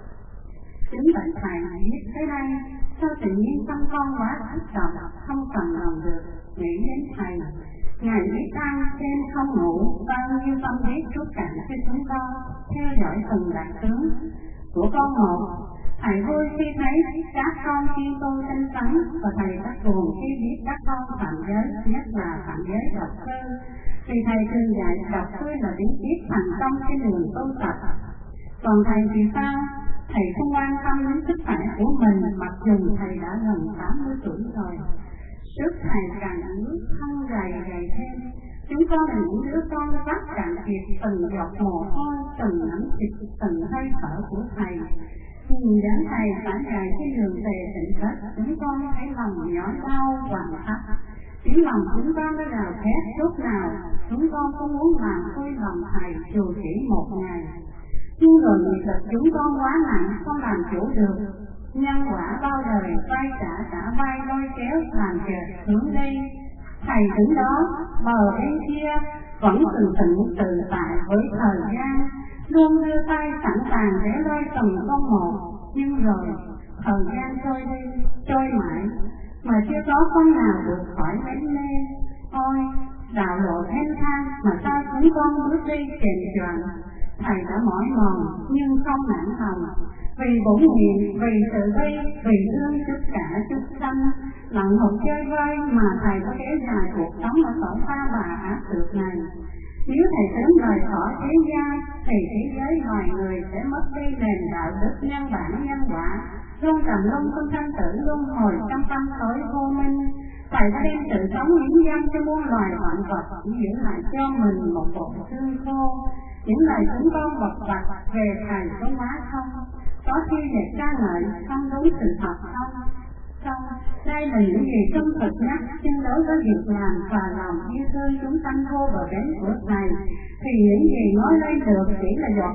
Chính vậy thầy biết tới đây, sao tự nhiên tâm con quá kích động, không cần lòng được nghĩ đến thầy. Ngài biết ăn, xem không ngủ, bao nhiêu tâm biết trút cạn cho chúng con, theo dõi từng đặc tướng của con một. Thầy vui khi thấy các con chuyên tu tinh tấn, và thầy rất buồn khi biết các con phạm giới, nhất là phạm giới độc cư. Vì thầy thường dạy độc cư là bí quyết thành công trên đường tu tập. Còn thầy thì sao? Thầy không quan tâm đến sức khỏe của mình, mặc dù thầy đã gần 80 tuổi rồi. Sức thầy càng ướt, thân gầy thêm. Chúng con là những đứa con vắt cạn kiệt từng giọt mồ hôi, từng nắm thịt, từng hơi thở của thầy. Nhìn đến thầy phải dài trên đường về tỉnh thất, chúng con thấy lòng nhói đau quặn thắt. Tiếng lòng chúng con đã gào thét lúc nào, chúng con không muốn làm vui lòng thầy dù chỉ một ngày. Nhưng rồi nghiệp lực chúng con quá nặng, không làm chủ được. Nhân quả bao đời vay trả vay lôi kéo làm chợt hướng đi. Thầy đứng đó, bờ bên kia vẫn tự tại với thời gian, luôn đưa tay sẵn sàng để lôi từng con một. Nhưng rồi thời gian trôi đi, trôi mãi mà chưa có con nào được khỏi bén mê. Ôi, đạo lộ thanh thang mà sao chúng con bước đi chèn choạng. Thầy đã mỏi mòn nhưng không nản lòng, vì bổn nguyện, vì sự bi, vì thương tất cả chúng sanh, lặng hụt chơi vơi mà thầy có kéo dài cuộc sống ở cõi ta bà ác được này. Nếu thầy sớm rời khỏi thế gian, thì thế giới loài người sẽ mất đi nền đạo đức nhân bản nhân quả, luôn trầm luân trong sanh tử luân hồi trong tâm tối vô minh. Thầy đã đem sự sống hiến dâng cho muôn loài vạn vật, chỉ giữ lại cho mình một bộ xương khô. Những lời chúng con bộc bạch về Thầy có quá không? Có khi để ca ngợi không đúng sự thật không? Không, đây là những gì trung thực nhất, nhưng đối với việc làm và lòng yêu thương chúng sanh vô bờ bến của Thầy, thì những gì nói lên được chỉ là giọt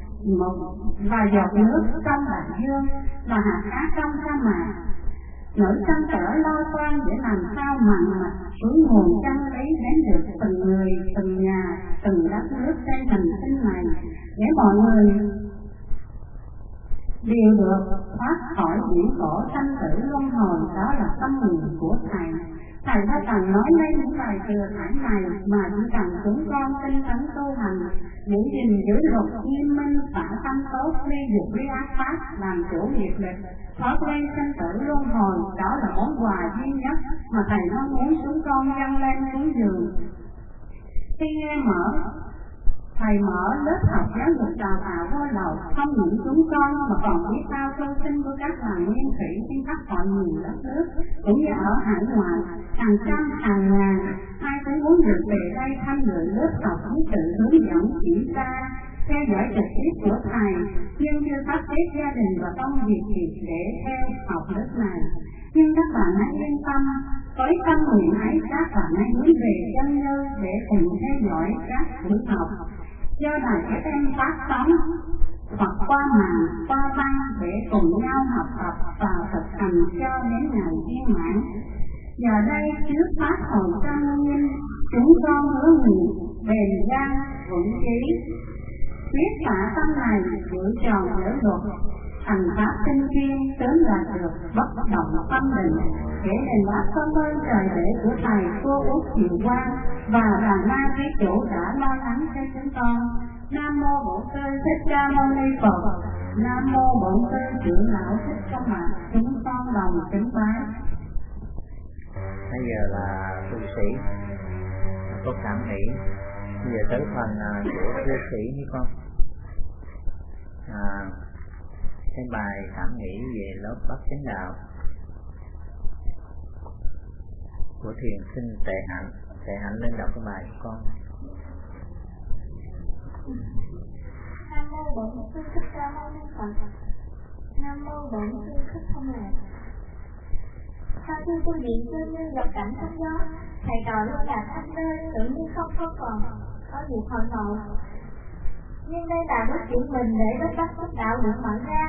nước trong đại dương và hạt cát trong sa mạc. Nỗi trăn trở lo toan để làm sao mặn mà suối nguồn chân lý đến được từng người, từng nhà, từng đất nước trên hành tinh này, để mọi người đều được thoát khỏi những khổ sanh tử luân hồi. Đó là tâm nguyện của Thầy. Thầy đã từng nói lên những lời thừa thải này mà chỉ cần chúng con tinh tấn tu hành, giữ gìn giữ luật nghiêm minh, xả tâm tốt, ly dục ly ác pháp, làm chủ nghiệp lực, thoát ly sanh tử luân hồi. Đó là món quà duy nhất mà Thầy mong muốn chúng con dâng lên cúng dường. Khi nghe Thầy mở lớp học giáo dục đào tạo vô lậu, không những chúng con mà còn biết bao tu sinh của các làng nguyên thủy trên khắp mọi miền đất nước, cũng như ở hải ngoại, hàng trăm hàng ngàn ai cũng muốn được về đây tham dự lớp học với sự hướng dẫn chỉ ra, theo dõi trực tiếp của Thầy, nhưng chưa sắp xếp gia đình và công việc để theo học lớp này. Nhưng các bạn hãy yên tâm, với tâm nguyện ấy các bạn hãy hướng về chân như để cùng theo dõi các buổi học do Đài FM phát sóng hoặc qua màn, qua băng để cùng nhau học tập và thực hành cho đến ngày viên mãn. Giờ đây trước Pháp Hồn Tâm Linh, chúng con hứa nguyện bền gan vững chí, quyết xả tâm này giữ tròn giới luật, thành pháp tinh chuyên sớm đạt được bất động tâm định, để đền đáp công ơn trời để của Thầy cô út Diệu Quang và Đàn Ma Thí Chủ đã lo lắng cho chúng con. Nam mô Bổn Sư Thích Ca Mâu Ni Phật. Nam mô Bổn Sư Trưởng Lão Thích Ca Mâu. Chúng con đồng kính bái. Bây giờ là tu sĩ có cảm nghĩ. Bây giờ tới phần của tu sĩ như con. Cái bài cảm nghĩ về lớp Bát Chánh Đạo của thiền sinh Tệ Hạnh. Tệ Hạnh lên đọc cái bài của con. Nam mô Bổn Sư Thích Ca Mâu Ni Phật. Nam mô Bổn Sư Thích Thông Lạc. Sau khi tu luyện cơ như gặp cảnh sóng gió, Thầy trò luôn đạt thanh nơi tự nhiên không còn có việc hội ngộ. Nhưng đây là bước chuyển mình để lớp Bát Chánh Đạo được mở ra.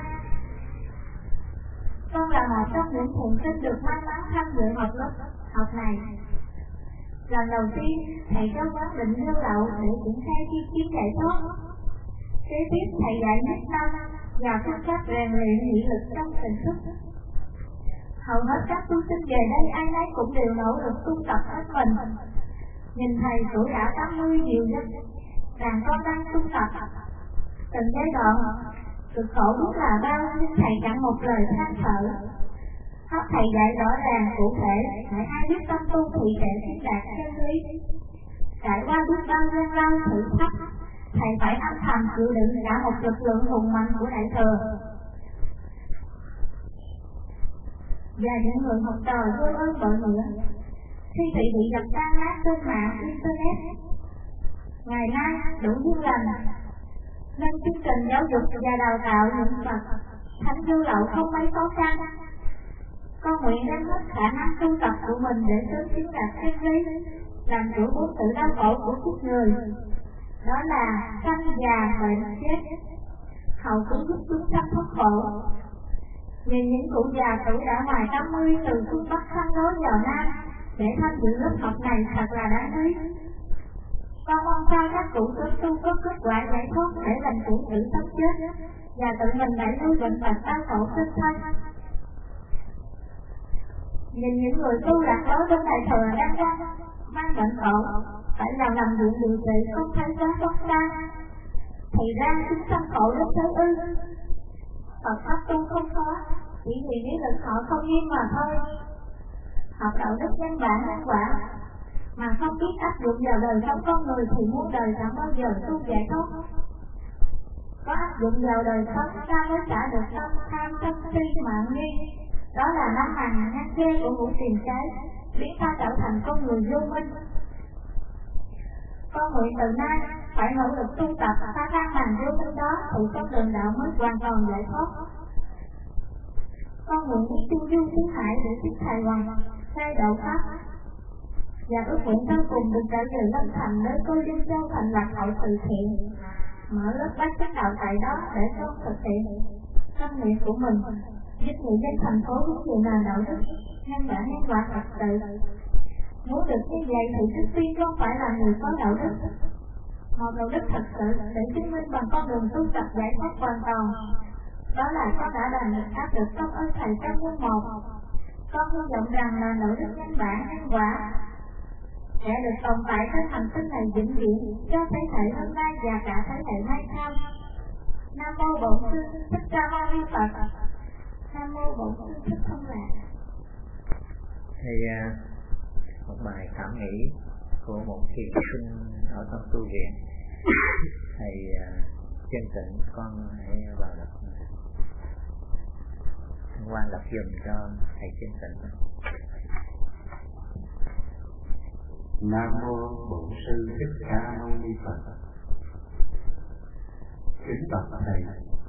Con là một trong những thiền sinh được may mắn tham dự lớp học này. Lần đầu tiên, Thầy cho quán định lưu lậu để triển khai chi kiến giải thoát. Kế tiếp, Thầy dạy nhất tâm và phương pháp rèn luyện nghị lực trong tình thức. Hầu hết các tu sinh về đây ai nấy cũng đều nỗ lực tu tập hết mình. Nhìn Thầy tuổi đã 80 nhiều nhất, đàn con đang tu tập. Từng giai đoạn, cực khổ biết là bao, nhưng Thầy chẳng một lời than thở. Pháp Thầy dạy rõ ràng cụ thể, hãy ai biết tâm tu thì sẽ tiến đạt chân lý. Trải qua biết bao gian lao thử thách, Thầy phải âm thầm chịu đựng cả một lực lượng hùng mạnh của Đại Thừa. Và những người học trò vô ơn bội nghĩa, khi bị dập tan nát trên mạng Internet, ngày nay đủ duyên lành, nên chương trình giáo dục và đào tạo những Phật thành du lậu không mấy khó khăn. Con nguyện đem hết khả năng tu tập của mình để sớm tiến đạt chân lý, làm chủ bốn sự đau khổ của kiếp người. Đó là sanh già bệnh chết, hậu cũng giúp chúng sanh thoát khổ. Nhìn những cụ già tuổi đã ngoài 80 từ phương Bắc sang đối vào Nam để tham dự lớp học này thật là đáng quý. Con mong sao các cụ sớm tu có kết quả giải thoát để làm chủ tự sống chết và tự mình đẩy lui bệnh tật đau khổ trên thân. Nhìn những người tu lạc lối bên Đại Thừa đang mang bệnh khổ, phải vào nằm viện điều trị không thấy giá tốt xa, thì ra chúng sanh khổ đến thế ư? Phật pháp tu không khó, chỉ vì lý lực họ không nghiêm mà thôi. Học đạo đức nhân bản nhân quả, mà không biết áp dụng vào đời sống con người thì muôn đời chẳng bao giờ tu giải thoát. Có áp dụng vào đời sống ta mới trả được tâm tham sân si mạng nghi. Đó là năm hàng nhân dê của ngũ tiền trái, biến ta trở thành con người vô minh. Con nguyện từ nay phải nỗ lực tu tập phá tan màn vô minh đó, thì con đường đạo mới hoàn toàn giải thoát. Con nguyện đi tu du xứ hải để giúp thầy hoàng khai đạo pháp, và ước nguyện sau cùng được trở về Lâm Thành nơi cô Linh Châu thành lập hội từ thiện, mở lớp bác chánh đạo tại đó để con thực hiện tâm nguyện của mình, giúp người dân thành phố hướng về nền đạo đức, nhân bản nhân quả thật sự. Muốn được như vậy thì trước tiên con phải là người có đạo đức, một đạo đức thật sự để chứng minh bằng con đường tu tập giải thoát hoàn toàn. Đó là con đã đành áp được công ơn thầy trong môn một. Con hy vọng rằng là nội đức nhân bản nhân quả sẽ được tồn tại trên hành tinh này vĩnh viễn cho thế hệ hôm nay và cả thế hệ mai sau. Nam mô Bổn Sư Thích Ca Mâu Ni Phật. Nam mô Bổn Sư Thích Thông Lạc. Thì một bài cảm nghĩ của một thiền sinh ở trong tu viện. Thầy chân tịnh, con hãy vào đọc. Quan đọc dùm cho thầy chân tịnh. Nam mô Bổn Sư Thích Ca Mâu Ni Phật. Kính bạch thầy,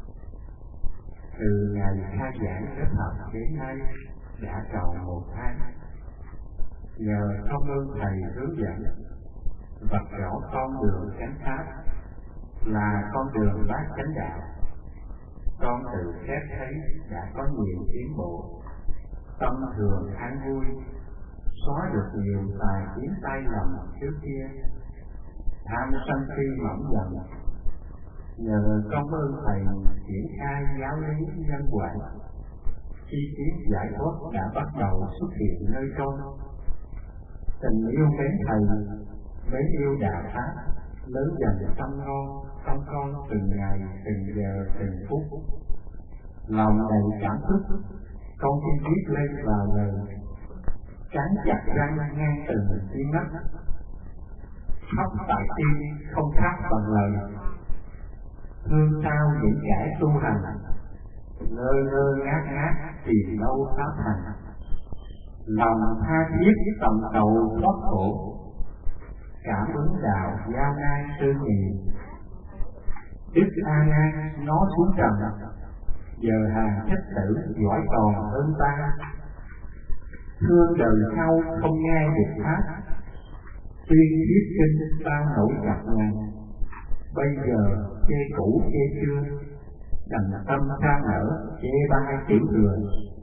từ ngày khai giảng lớp học đến nay đã tròn 1 tháng. Nhờ công ơn thầy hướng dẫn, vạch rõ con đường chánh pháp là con đường bát chánh đạo, con tự xét thấy đã có nhiều tiến bộ, tâm thường an vui, xóa được nhiều tài kiến sai lầm trước kia, tham sân si mỏng dần. Nhờ công ơn thầy triển khai giáo lý nhân quả, chi tiết giải thoát đã bắt đầu xuất hiện nơi con. Tình yêu mến thầy, mến yêu đạo pháp lớn dần trong con từng ngày, từng giờ, từng phút. Lòng đầy cảm xúc, con xin viết lên vào lời, cắn chặt răng ngang từng tiếng mắt. Khóc tại tim không khác bằng lời, thương sao những kẻ tu hành, ngơ ngơ ngác ngác tìm đâu pháp hành. Lòng tha thiết tầm cầu thoát khổ, cảm ứng đạo giao nai sư nhị. Đức A Nan nó xuống trần, giờ hàng thích tử giỏi còn hơn ta. Thương đời sau không nghe được pháp, tuyên thuyết kinh bao nỗi chặt ngàn. Bây giờ chê cũ chê chưa, đành tâm than nở chê bai tiểu thừa.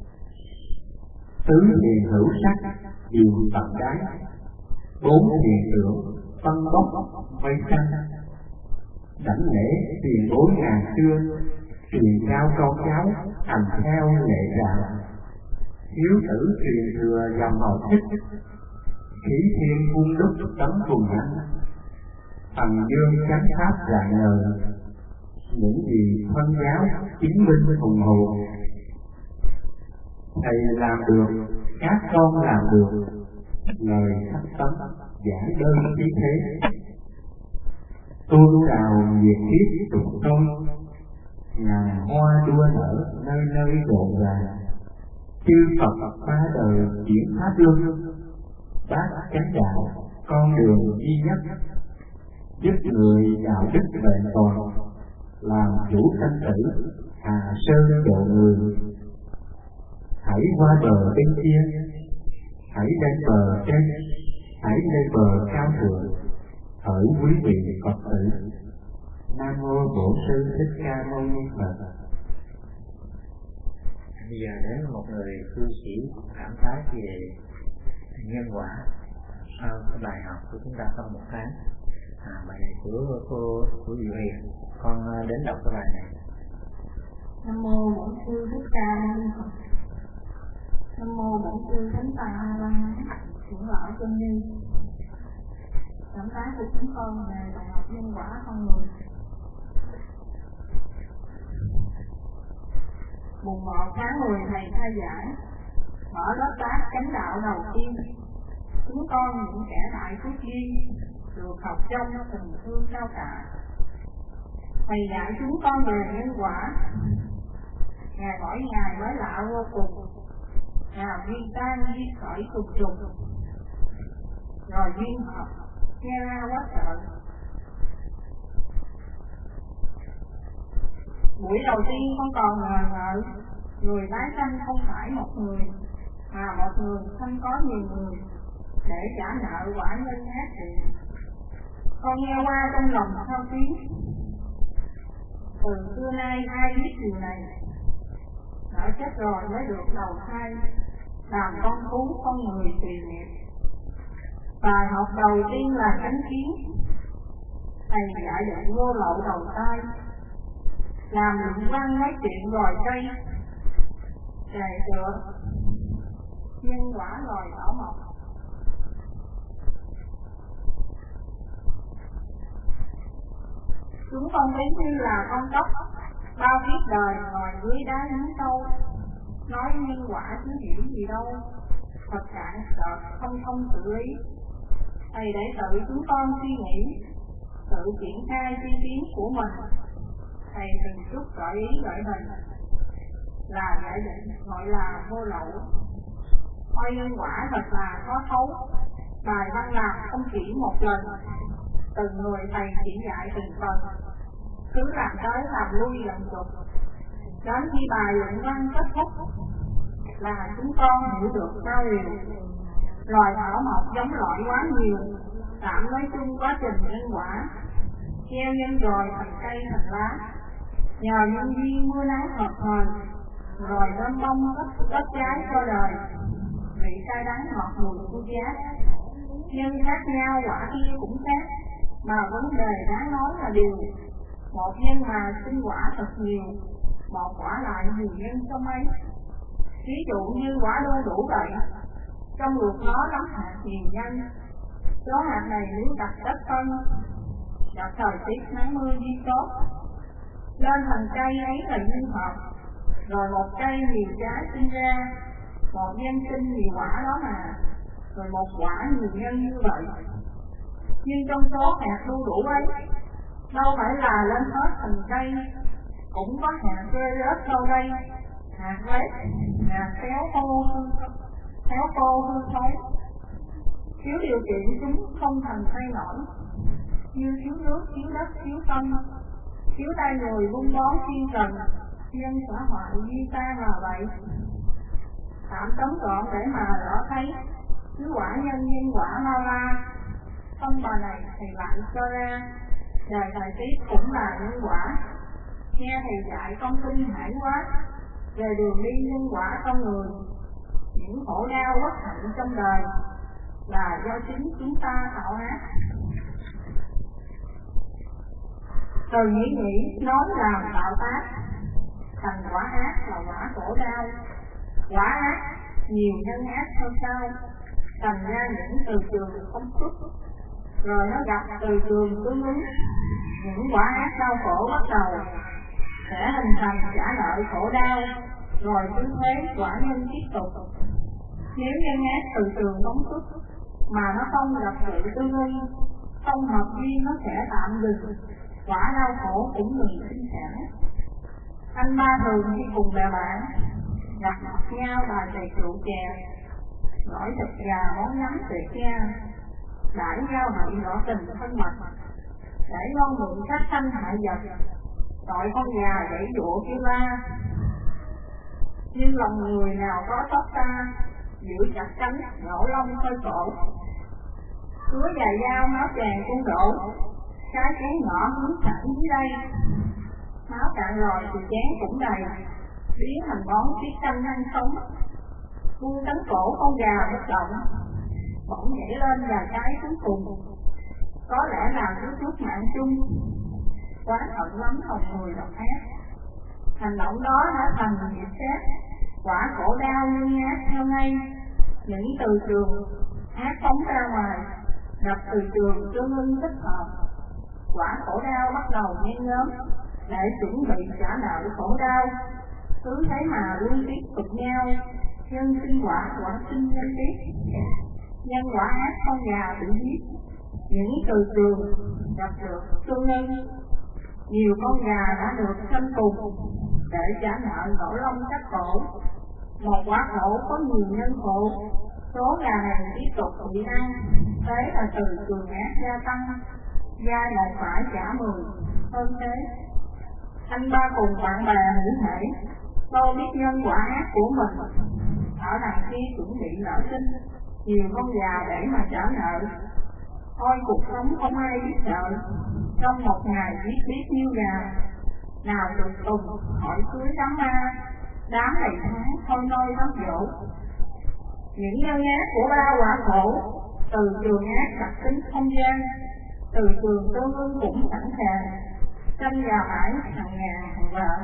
Tứ thiền hữu sắc điều tận đáy, 4 thiền tưởng phân bốc mây xanh. Đảnh lễ tiền 4.000 xưa, truyền giao con cháu hành theo lệ đạo. Hiếu tử truyền thừa dòng họ thích, khí thiên vun đúc tấm cùng anh. Thần dương chánh pháp rạng ngời, những gì phân giáo chứng minh hùng hồn. Thầy làm được, các con làm được, lời thất tấn giảng đơn khí thế. Tu đạo nhiệt huyết tục tôi, ngàn hoa đua nở nơi nơi rộn ràng. Chư Phật ba đời chuyển pháp luân, bát chánh đạo con đường duy nhất. Giúp người đạo đức vẹn toàn, làm chủ sanh tử hà sơn độ người. Hãy qua bờ bên kia, hãy lên bờ trên, hãy lên bờ cao thượng, hỡi quý vị Phật tử. Nam mô Bổn Sư Thích Ca Mâu Ni Phật. Bây giờ đến một người cư sĩ cảm thấy về nhân quả sau cái bài học của chúng ta trong 1 tháng. Bài này của Diệu Hiền, con đến đọc cái bài này. Nam mô Bổn Sư Thích Ca Mâu Ni Phật. Nam mô Bổn Sư Thánh Tạng A La Hán, trưởng lão chân ni. Cảm tán của chúng con về bài học nhân quả con người. Mùng 1 tháng 10 thầy khai giảng, mở lớp bát chánh đạo đầu tiên. Chúng con những kẻ đại phước duyên được học trong tình thương cao cả. Thầy dạy chúng con về nhân quả. Ngày mỗi ngày mới lạ vô cùng, nào duyên tan duyên khởi trùng trùng, rồi duyên hợp, nghe ra quá sợ. Buổi đầu tiên con còn ngờ ngợ, người tái sanh không phải một người, mà một người sanh có nhiều người, để trả nợ quả nhân ác thiện. Con nghe qua trong lòng thao tiếng, từ xưa nay ai biết điều này, đã chết rồi mới được đầu thai, làm con thú con người tùy nghiệp. Bài học đầu tiên là chánh kiến, thầy dạy dạy vô lậu đầu tay, làm luận văn nói chuyện rồi cây, đề tựa nhân quả loài bảo mộc. Chúng con ví như là con cóc, bao kiếp đời ngồi dưới đá nhấn sâu, nói nhân quả chứ hiểu gì đâu, thật cạn sợ không xử lý. Thầy để tự chúng con suy nghĩ, tự triển khai suy tiến của mình. Thầy từng chút gợi ý gợi hình là giải định gọi là vô lậu. Ôi nhân quả thật là khó thấu, bài văn làm không chỉ một lần, từng người thầy chỉ dạy từng phần, cứ làm tới làm lui làm chục, đến khi bài luận văn kết thúc là chúng con hiểu được sao điều. Loài thảo mộc giống loại quá nhiều, tạm nói chung quá trình nhân quả, gieo nhân rồi thành cây thành lá, nhờ nhân duyên mưa nắng hợp thời, rồi đơm bông kết trái cho đời, vị cay đắng ngọt mùi của giá. Nhưng khác nhau quả kia cũng khác, mà vấn đề đáng nói là điều một nhân mà sinh quả thật nhiều, một quả lại nhiều nhân trong ấy. Ví dụ như quả đu đủ vậy, trong ruột nó lắm hạt nhiều nhân, số hạt này nếu đặt đất phân, đặt thời tiết nắng mưa đi tốt, lên thành cây ấy là nhân hợp, rồi một cây nhiều trái sinh ra, một nhân sinh nhiều quả đó mà, rồi một quả nhiều nhân như vậy. Nhưng trong số hạt đu đủ ấy, đâu phải là lên hết thành cây, cũng có hạt rơi rớt đâu đây, hạt lết, hạt kéo khô hư thối, thiếu điều kiện chúng không thành thay nổi, như thiếu nước, thiếu đất, thiếu phân, thiếu tay người vun bón chuyên cần. Nhân xã hội duy ta là vậy. Tạm tóm gọn để mà rõ thấy, cứ quả nhân quả lao la. Trong bài này thầy lại cho ra, đề thời tiết cũng là nhân quả. Nghe thầy dạy con kinh hãi quá, về đường đi nhân quả con người. Những khổ đau bất hạnh trong đời là do chính chúng ta tạo ác. Từ nghĩ nói làm tạo tác, thành quả ác là quả khổ đau. Quả ác nhiều nhân ác theo sau, thành ra những từ trường không xuất, rồi nó gặp từ trường tương ứng, những quả ác đau khổ bắt đầu sẽ hình thành trả nợ khổ đau, rồi cứ thế quả nhân tiếp tục. Nếu nhân ác từ trường phóng xuất mà nó không gặp sự tương ứng, không hợp duyên, nó sẽ tạm dừng, quả đau khổ cũng ngừng sinh sản. Anh ba thường khi cùng bè bạn gặp mặt nhau bài trầy rượu chè, gọi thịt gà món nhắm tuyệt nha, đãi giao hận rõ tình thân mật, để ngon miệng sát sanh hại vật, tội con gà dãy dụa kêu la. Nhưng lòng người nào có tóc ta, giữ chặt cánh nhổ lông hơi cổ, cứa dài dao máu tràn cung đổ, cái chén nhỏ hướng thẳng dưới đây, máu cạn rồi thì chén cũng đầy, biến thành món tiết canh ăn sống. Buông cánh cổ con gà bất động, bỗng nhảy lên và cái cuối cùng, có lẽ là cứu chút mạng chung. Quá thật lắm lòng người độc ác, hành động đó đã thành nghiệp xét, quả khổ đau nhân ác theo ngay. Những từ trường ác phóng ra ngoài, gặp từ trường tương ưng thích hợp, quả khổ đau bắt đầu nhen nhóm, để chuẩn bị trả nợ khổ đau. Cứ thế mà luôn tiếp tục nhau, nhân sinh quả, quả sinh nhân tiếp. Nhân quả ác con gà bị giết, những từ trường gặp được tương ưng, nhiều con gà đã được sanh cùng để trả nợ nỗi lông cắt cổ. Một quả khổ có nhiều nhân khổ, Số gà này tiếp tục bị ăn, thế là từ trường ác gia tăng, gia lại phải trả 10. Hơn thế, anh ba cùng bạn bè hữu thể, tôi biết nhân quả ác của mình. Ở đằng kia chuẩn bị nở sinh, nhiều con già để mà trả nợ. Thôi cuộc sống không ai biết nợ, trong một ngày biết nhiêu gà. Nào được tùng hỏi cưới đám ma, đám này tháng thôi nôi nó dỗ. Những nhân ác của ba quả khổ, từ trường ác đặc tính không gian, từ trường tương ương cũng sẵn sàng, tranh gà mãi hàng ngàn hàng vạn.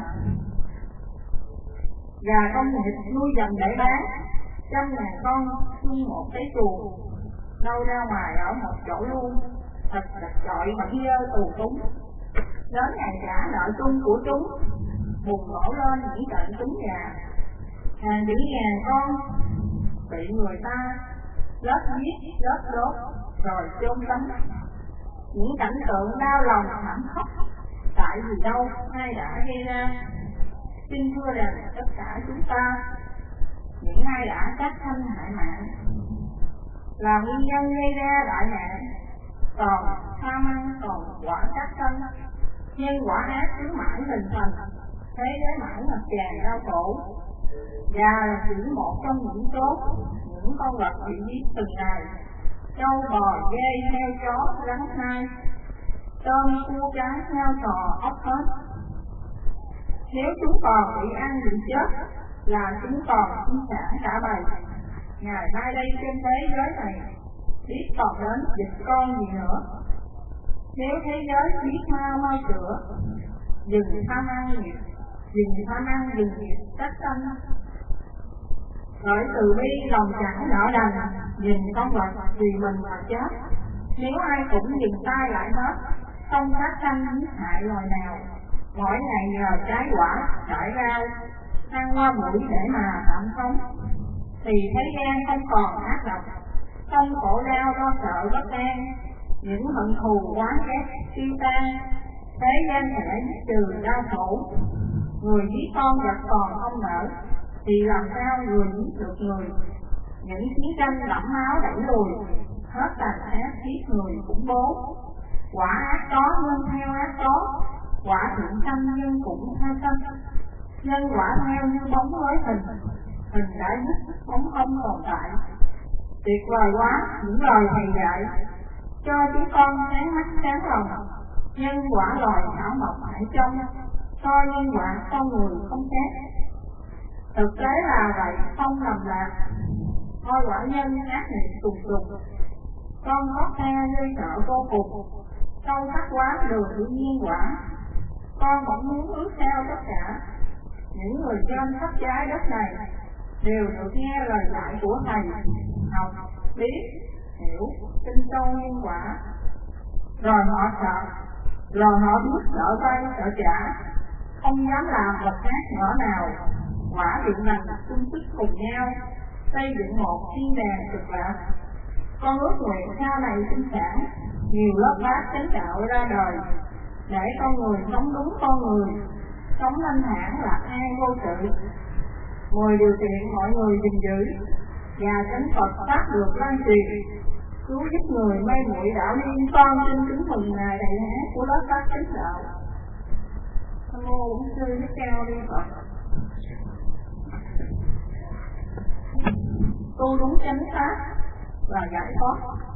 Gà công nghiệp nuôi dần để bán, 100.000 con chung một cái chuồng, đâu ra ngoài ở một chỗ luôn, thật chặt chọi vẫn dơ tù túng. Đến ngày trả nợ chung của chúng, bùng nổ lên những trận trúng gà, hàng tỷ ngàn con bị người ta lớp giết, lớp đốt, rồi chôn sống. Những cảnh tượng đau lòng thảm khốc, tại vì đâu ai đã gây ra. Xin thưa rằng tất cả chúng ta, những ai đã sát sanh hại mạng, là nguyên nhân gây ra đại nạn. Còn tham ăn, còn quả sát sanh, nhân quả ác cứ mãi hình thành, thế giới mãi ngập tràn đau khổ. Gà là chỉ một trong những số những con vật bị giết từng ngày. Trâu bò, dê, heo, chó, rắn nai, tôm, cua cá, heo sò, ốc hết. Nếu chúng còn bị ăn bị chết, là chúng còn sinh sản cả bầy. Ngày mai đây trên thế giới này, biết còn đến dịch con gì nữa. Nếu thế giới biết mau sửa, dừng tham ăn nghiệp, dừng nghiệp tất sanh. Bởi từ bi lòng chẳng nở đành, nhìn con vật vì mình mà chết. Nếu ai cũng dừng tay lại hết, không sát sanh giết hại loài nào, mỗi ngày nhờ trái quả, trải rau, ăn qua mũi để mà tạm sống, thì thế gian không còn ác độc, không khổ đau lo sợ bất an, những hận thù oán ghét tiêu tan, thế gian sẽ trừ đau khổ. Người giết con vật còn không nở, thì làm sao người giết được người? Những chiến tranh đẫm máu đẩy lùi, hết tàn ác giết người khủng bố. Quả ác có nhân theo ác có, quả thiện sanh nhân cũng theo sanh. Nhân quả theo như bóng với hình đã dứt, bóng không tồn tại. Tuyệt vời quá những lời thầy dạy, cho chúng con sáng mắt sáng lòng. Nhân quả loài thảo mộc hải trong, coi nhân quả con người không chết. Thực tế là vậy, không lầm lạc. Thôi quả nhân ác nghiệp trùng trùng, con hót nghe gây sợ vô cùng. Sâu sắc quá đường tự nhiên quả, con vẫn muốn ước theo tất cả. Những người trên khắp trái đất này đều được nghe lời dạy của thầy, học, biết, hiểu, tin sâu nhân quả. Rồi họ sợ, rồi họ biết sợ vay, sợ trả, không dám làm vật ác nhỏ nào. Quả điện lành chung sức cùng nhau, xây dựng một thiên đàng cực lạc. Con ước nguyện sau này sinh sản nhiều lớp bát chánh đạo ra đời, để con người sống đúng con người, sống thanh thản lạc an vô sự. 10 điều kiện mọi người gìn giữ, và chánh Phật pháp được lan truyền, cứu giúp người mê muội đạo liên. Con xin kính mừng ngài đại hát của lớp bát chánh đạo. Nam mô Bổn Sư Thích Ca Mâu Ni Phật. Tu đúng chánh pháp và giải thoát.